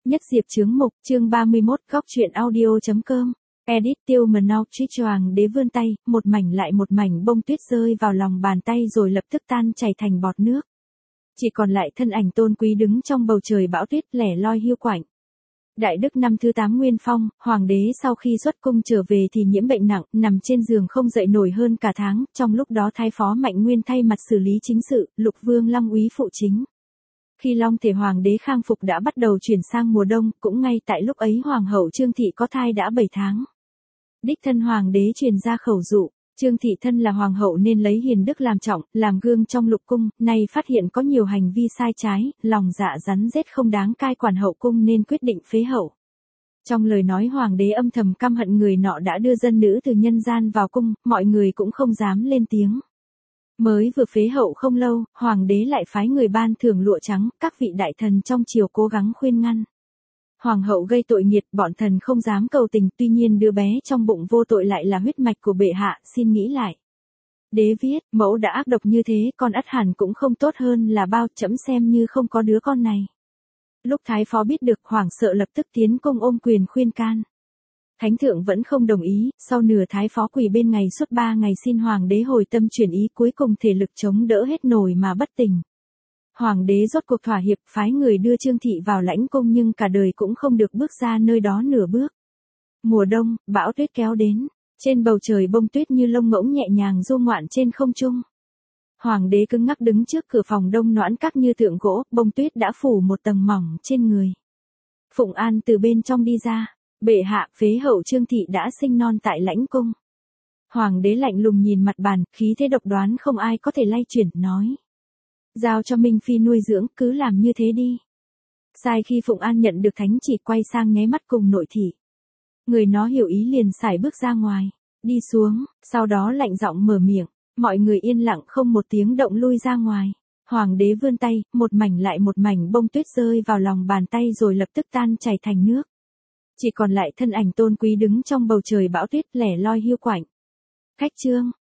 Nhất Diệp chướng mục, chương 31, góc truyện audio.com. Edit Tiêu Mờ Nau Truy Choàng Đế vươn tay, một mảnh lại một mảnh bông tuyết rơi vào lòng bàn tay rồi lập tức tan chảy thành bọt nước. Chỉ còn lại thân ảnh tôn quý đứng trong bầu trời bão tuyết lẻ loi hiu quạnh. Đại Đức năm thứ 8 Nguyên Phong, hoàng đế sau khi xuất cung trở về thì nhiễm bệnh nặng, nằm trên giường không dậy nổi hơn cả tháng, trong lúc đó thái phó Mạnh Nguyên thay mặt xử lý chính sự, Lục Vương Long úy phụ chính. Khi Long thể hoàng đế khang phục đã bắt đầu chuyển sang mùa đông, cũng ngay tại lúc ấy hoàng hậu Trương Thị có thai đã 7 tháng. Đích thân hoàng đế truyền ra khẩu dụ, Trương Thị thân là hoàng hậu nên lấy hiền đức làm trọng, làm gương trong lục cung, nay phát hiện có nhiều hành vi sai trái, lòng dạ rắn rết không đáng cai quản hậu cung nên quyết định phế hậu. Trong lời nói hoàng đế âm thầm căm hận người nọ đã đưa dân nữ từ nhân gian vào cung, mọi người cũng không dám lên tiếng. Mới vừa phế hậu không lâu, hoàng đế lại phái người ban thưởng lụa trắng, các vị đại thần trong triều cố gắng khuyên ngăn. Hoàng hậu gây tội nghiệt, bọn thần không dám cầu tình, tuy nhiên đứa bé trong bụng vô tội lại là huyết mạch của bệ hạ, xin nghĩ lại. Đế viết, mẫu đã ác độc như thế, con ắt hẳn cũng không tốt hơn là bao, trẫm xem như không có đứa con này. Lúc thái phó biết được, hoảng sợ lập tức tiến cung ôm quyền khuyên can. Thánh thượng vẫn không đồng ý, sau nửa thái phó quỳ bên ngày suốt 3 ngày xin hoàng đế hồi tâm chuyển ý, cuối cùng thể lực chống đỡ hết nổi mà bất tỉnh. Hoàng đế rốt cuộc thỏa hiệp, phái người đưa Trương Thị vào lãnh cung nhưng cả đời cũng không được bước ra nơi đó nửa bước. Mùa đông, bão tuyết kéo đến, trên bầu trời bông tuyết như lông ngỗng nhẹ nhàng du ngoạn trên không trung. Hoàng đế cứng ngắc đứng trước cửa phòng đông noãn các như tượng gỗ, bông tuyết đã phủ một tầng mỏng trên người. Phụng An từ bên trong đi ra, bệ hạ, phế hậu Trương Thị đã sinh non tại lãnh cung. Hoàng đế lạnh lùng nhìn mặt bàn, khí thế độc đoán không ai có thể lay chuyển, nói. Giao cho Minh Phi nuôi dưỡng, cứ làm như thế đi. Sai khi Phụng An nhận được thánh chỉ quay sang nháy mắt cùng nội thị. Người nó hiểu ý liền sải bước ra ngoài, đi xuống, sau đó lạnh giọng mở miệng, mọi người yên lặng không một tiếng động lui ra ngoài. Hoàng đế vươn tay, một mảnh lại một mảnh bông tuyết rơi vào lòng bàn tay rồi lập tức tan chảy thành nước. Chỉ còn lại thân ảnh tôn quý đứng trong bầu trời bão tuyết lẻ loi hiu quạnh. Khách trương,